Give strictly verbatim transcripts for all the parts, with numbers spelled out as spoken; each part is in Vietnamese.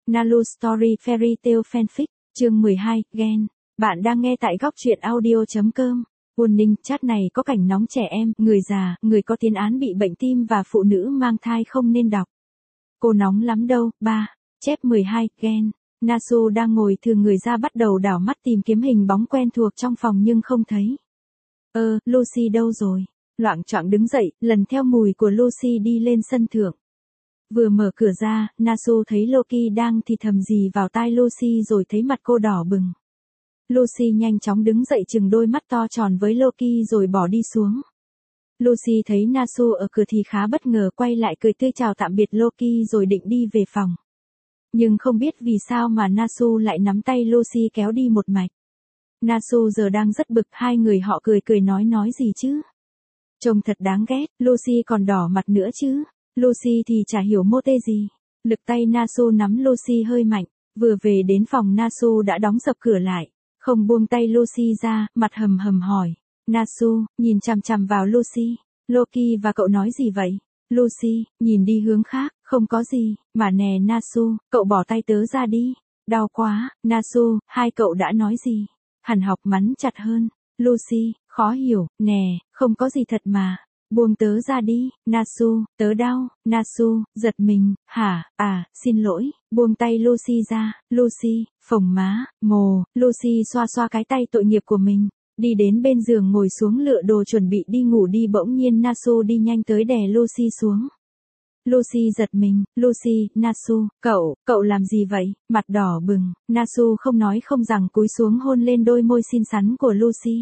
Nalu Story Fairy Tale Fanfic, chương mười hai, Ghen. Bạn đang nghe tại góc truyện audio chấm com. Warning, chat này có cảnh nóng trẻ em, người già, người có tiền án bị bệnh tim và phụ nữ mang thai không nên đọc. Cô nóng lắm đâu. ba. Chép mười hai, Ghen. Nasu đang ngồi thừ người ra bắt đầu đảo mắt tìm kiếm hình bóng quen thuộc trong phòng nhưng không thấy. Ơ, Lucy đâu rồi? Loạng choạng đứng dậy, lần theo mùi của Lucy đi lên sân thượng. Vừa mở cửa ra, Nasu thấy Loki đang thì thầm gì vào tai Lucy rồi thấy mặt cô đỏ bừng. Lucy nhanh chóng đứng dậy chừng đôi mắt to tròn với Loki rồi bỏ đi xuống. Lucy thấy Nasu ở cửa thì khá bất ngờ, quay lại cười tươi chào tạm biệt Loki rồi định đi về phòng. Nhưng không biết vì sao mà Nasu lại nắm tay Lucy kéo đi một mạch. Nasu giờ đang rất bực, hai người họ cười cười nói nói gì chứ. Trông thật đáng ghét, Lucy còn đỏ mặt nữa chứ. Lucy thì chả hiểu mô tê gì. Lực tay Nasu nắm Lucy hơi mạnh, vừa về đến phòng Nasu đã đóng sập cửa lại, không buông tay Lucy ra, mặt hầm hầm hỏi. Nasu, nhìn chằm chằm vào Lucy. Loki và cậu nói gì vậy? Lucy, nhìn đi hướng khác, không có gì, mà nè Nasu, cậu bỏ tay tớ ra đi. Đau quá, Nasu, hai cậu đã nói gì? Hẳn học mắn chặt hơn. Lucy, khó hiểu, nè, không có gì thật mà. Buông tớ ra đi, Nasu, tớ đau. Nasu, giật mình, hả, à, xin lỗi, buông tay Lucy ra. Lucy, phồng má, mồ, Lucy xoa xoa cái tay tội nghiệp của mình, đi đến bên giường ngồi xuống lựa đồ chuẩn bị đi ngủ đi. Bỗng nhiên Nasu đi nhanh tới đè Lucy xuống. Lucy giật mình. Lucy, Nasu, cậu, cậu làm gì vậy? Mặt đỏ bừng, Nasu không nói không rằng cúi xuống hôn lên đôi môi xinh xắn của Lucy.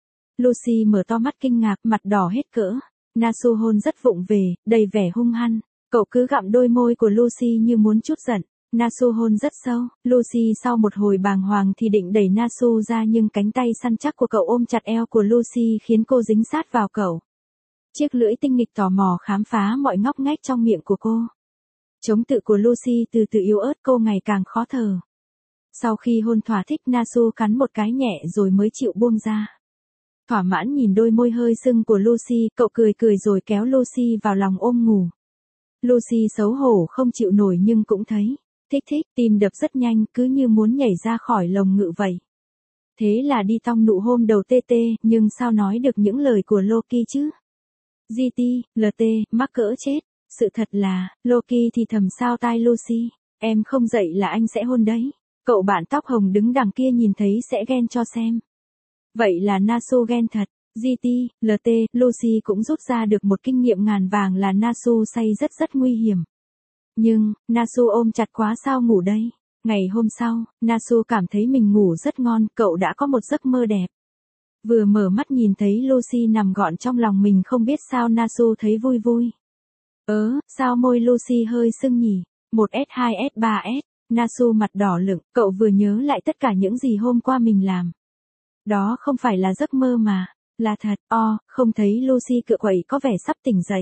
Lucy mở to mắt kinh ngạc, mặt đỏ hết cỡ. Nasu hôn rất vụng về, đầy vẻ hung hăng. Cậu cứ gặm đôi môi của Lucy như muốn trút giận. Nasu hôn rất sâu. Lucy sau một hồi bàng hoàng thì định đẩy Nasu ra nhưng cánh tay săn chắc của cậu ôm chặt eo của Lucy khiến cô dính sát vào cậu. Chiếc lưỡi tinh nghịch tò mò khám phá mọi ngóc ngách trong miệng của cô. Chống tự của Lucy từ từ yếu ớt, cô ngày càng khó thở. Sau khi hôn thỏa thích, Nasu cắn một cái nhẹ rồi mới chịu buông ra. Thỏa mãn nhìn đôi môi hơi sưng của Lucy, cậu cười cười rồi kéo Lucy vào lòng ôm ngủ. Lucy xấu hổ không chịu nổi nhưng cũng thấy thích thích, tim đập rất nhanh, cứ như muốn nhảy ra khỏi lồng ngự vậy. Thế là đi tong nụ hôn đầu tê tê, nhưng sao nói được những lời của Loki chứ? giê tê, lờ tê, mắc cỡ chết. Sự thật là, Loki thì thầm sao tai Lucy, em không dậy là anh sẽ hôn đấy. Cậu bạn tóc hồng đứng đằng kia nhìn thấy sẽ ghen cho xem. Vậy là Nasu ghen thật. giê tê, lờ tê, Lucy cũng rút ra được một kinh nghiệm ngàn vàng là Nasu say rất rất nguy hiểm. Nhưng, Nasu ôm chặt quá sao ngủ đây? Ngày hôm sau, Nasu cảm thấy mình ngủ rất ngon, cậu đã có một giấc mơ đẹp. Vừa mở mắt nhìn thấy Lucy nằm gọn trong lòng mình, không biết sao Nasu thấy vui vui. Ớ, sao môi Lucy hơi sưng nhỉ? một S hai S ba S, Nasu mặt đỏ lửng, cậu vừa nhớ lại tất cả những gì hôm qua mình làm. Đó không phải là giấc mơ mà, là thật. O, không thấy Lucy cựa quậy có vẻ sắp tỉnh dậy.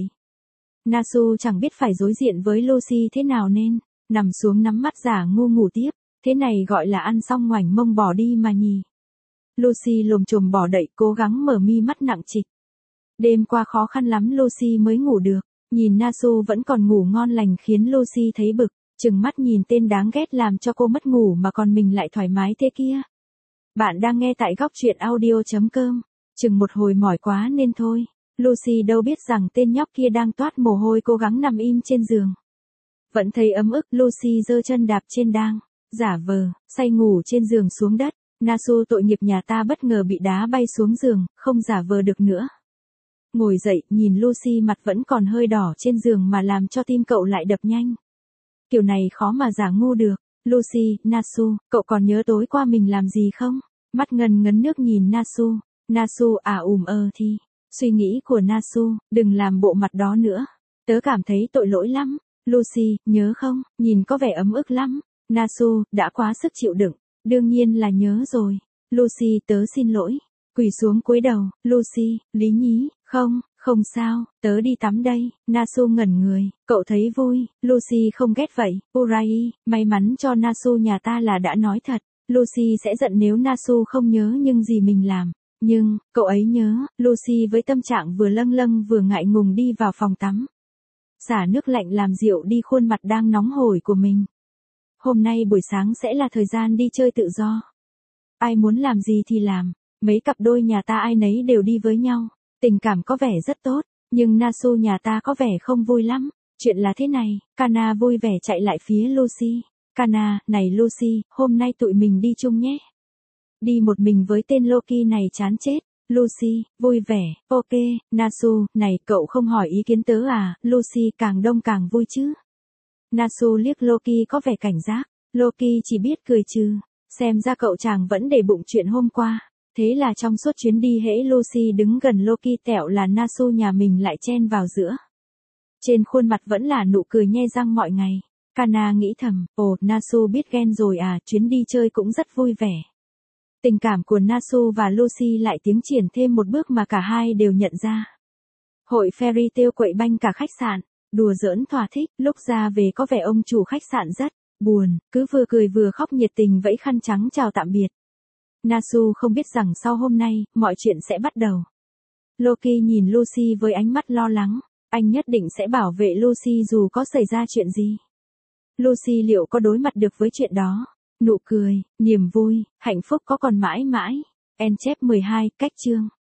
Nasu chẳng biết phải đối diện với Lucy thế nào nên nằm xuống nắm mắt giả ngu ngủ tiếp. Thế này gọi là ăn xong ngoảnh mông bỏ đi mà nhỉ. Lucy lồm chồm bò dậy, cố gắng mở mi mắt nặng trịch. Đêm qua khó khăn lắm Lucy mới ngủ được. Nhìn Nasu vẫn còn ngủ ngon lành khiến Lucy thấy bực, chừng mắt nhìn tên đáng ghét làm cho cô mất ngủ mà còn mình lại thoải mái thế kia. Bạn đang nghe tại góc truyện audio chấm com. Chừng một hồi mỏi quá nên thôi. Lucy đâu biết rằng tên nhóc kia đang toát mồ hôi cố gắng nằm im trên giường. Vẫn thấy ấm ức, Lucy giơ chân đạp trên đang giả vờ say ngủ trên giường xuống đất. Nasu tội nghiệp nhà ta bất ngờ bị đá bay xuống giường, không giả vờ được nữa. Ngồi dậy, nhìn Lucy mặt vẫn còn hơi đỏ trên giường mà làm cho tim cậu lại đập nhanh. Kiểu này khó mà giả ngu được. Lucy, Nasu, cậu còn nhớ tối qua mình làm gì không? Mắt ngần ngấn nước nhìn Nasu. Nasu à ùm ơ thì. Suy nghĩ của Nasu, đừng làm bộ mặt đó nữa. Tớ cảm thấy tội lỗi lắm. Lucy, nhớ không, nhìn có vẻ ấm ức lắm. Nasu, đã quá sức chịu đựng. Đương nhiên là nhớ rồi. Lucy, tớ xin lỗi. Quỳ xuống cúi đầu. Lucy, lý nhí, không, không sao, tớ đi tắm đây. Nasu ngẩn người, cậu thấy vui. Lucy không ghét vậy. Urai, may mắn cho Nasu nhà ta là đã nói thật. Lucy sẽ giận nếu Nasu không nhớ những gì mình làm. Nhưng, cậu ấy nhớ. Lucy với tâm trạng vừa lâng lâng vừa ngại ngùng đi vào phòng tắm. Xả nước lạnh làm dịu đi khuôn mặt đang nóng hổi của mình. Hôm nay buổi sáng sẽ là thời gian đi chơi tự do. Ai muốn làm gì thì làm. Mấy cặp đôi nhà ta ai nấy đều đi với nhau. Tình cảm có vẻ rất tốt, nhưng Nasu nhà ta có vẻ không vui lắm. Chuyện là thế này, Kana vui vẻ chạy lại phía Lucy. Kana, này Lucy, hôm nay tụi mình đi chung nhé. Đi một mình với tên Loki này chán chết. Lucy, vui vẻ, ok, Nasu, này cậu không hỏi ý kiến tớ à, Lucy càng đông càng vui chứ. Nasu liếc Loki có vẻ cảnh giác, Loki chỉ biết cười trừ, xem ra cậu chàng vẫn để bụng chuyện hôm qua. Thế là trong suốt chuyến đi hễ Lucy đứng gần Loki tẹo là Nasu nhà mình lại chen vào giữa. Trên khuôn mặt vẫn là nụ cười nhe răng mọi ngày. Kana nghĩ thầm, ồ, Nasu biết ghen rồi à, chuyến đi chơi cũng rất vui vẻ. Tình cảm của Nasu và Lucy lại tiến triển thêm một bước mà cả hai đều nhận ra. Hội Fairy Tail quậy banh cả khách sạn, đùa giỡn thỏa thích, lúc ra về có vẻ ông chủ khách sạn rất buồn, cứ vừa cười vừa khóc nhiệt tình vẫy khăn trắng chào tạm biệt. Nasu không biết rằng sau hôm nay, mọi chuyện sẽ bắt đầu. Loki nhìn Lucy với ánh mắt lo lắng, anh nhất định sẽ bảo vệ Lucy dù có xảy ra chuyện gì. Lucy liệu có đối mặt được với chuyện đó? Nụ cười, niềm vui, hạnh phúc có còn mãi mãi. En chép mười hai, cách chương.